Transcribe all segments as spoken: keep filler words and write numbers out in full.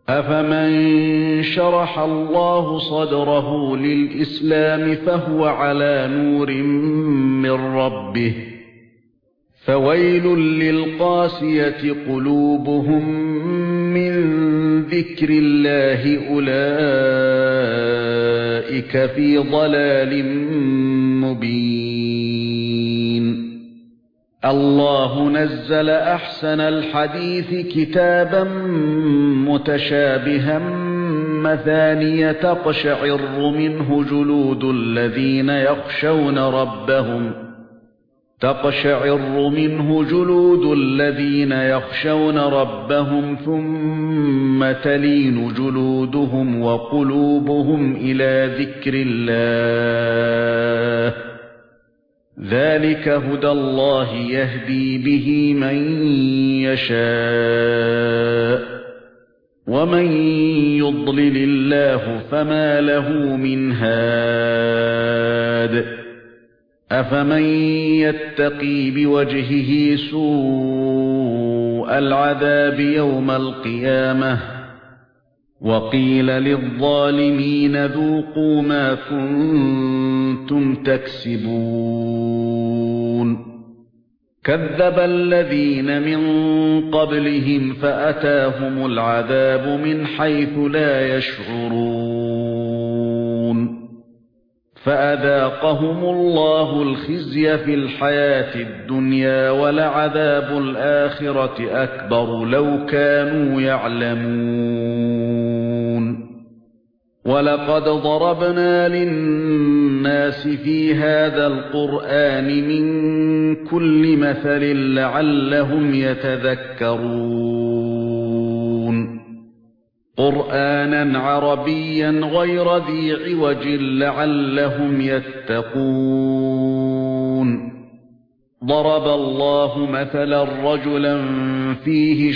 أَفَمَن شَرَحَ اللَّهُ صَدْرَهُ لِلْإِسْلَامِ فَهُوَ عَلَى نُورٍ مِّن رَّبِّهِ فَوَيْلٌ لِّلْقَاسِيَةِ قُلُوبُهُم مِّن ذِكْرِ اللَّهِ أُولَئِكَ فِي ضَلَالٍ مُّبِينٍ الله نزل أحسن الحديث كتابا متشابها مثانية تقشعر منه جلود الذين يخشون ربهم تقشعر منه جلود الذين يخشون ربهم ثم تلين جلودهم وقلوبهم إلى ذكر الله ذلك هدى الله يهدي به من يشاء ومن يضلل الله فما له من هاد أفمن يتقي بوجهه سوء العذاب يوم القيامة وقيل للظالمين ذوقوا ما كنتم تكسبون كذب الذين من قبلهم فأتاهم العذاب من حيث لا يشعرون فأذاقهم الله الخزي في الحياة الدنيا ولعذاب الآخرة أكبر لو كانوا يعلمون وَلَقَدْ ضَرَبْنَا لِلنَّاسِ فِي هَذَا الْقُرْآنِ مِنْ كُلِّ مَثَلٍ لَعَلَّهُمْ يَتَذَكَّرُونَ قُرْآنًا عَرَبِيًّا غَيْرَ ذِي عِوَجٍ لَعَلَّهُمْ يَتَّقُونَ ضَرَبَ اللَّهُ مَثَلًا رَجُلًا فِيهِ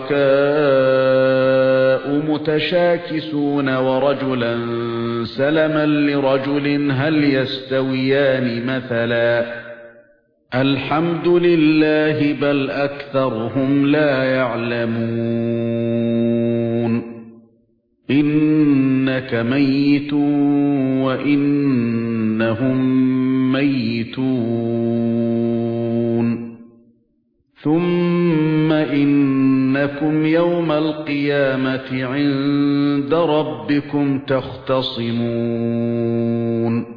شُرَكَاءُ مُتَشَاكِسُونَ وَرَجُلًا سَلَمًا لِرَجُلٍ هَلْ يَسْتَوِيَانِ مَثَلًا الْحَمْدُ لِلَّهِ بَلْ أَكْثَرُهُمْ لَا يَعْلَمُونَ إِنَّكَ مَيِّتٌ وَإِنَّهُم مَّيِّتُونَ ثُمَّ إِنَّكُمْ يَوْمَ الْقِيَامَةِ عِندَ رَبِّكُمْ تَخْتَصِمُونَ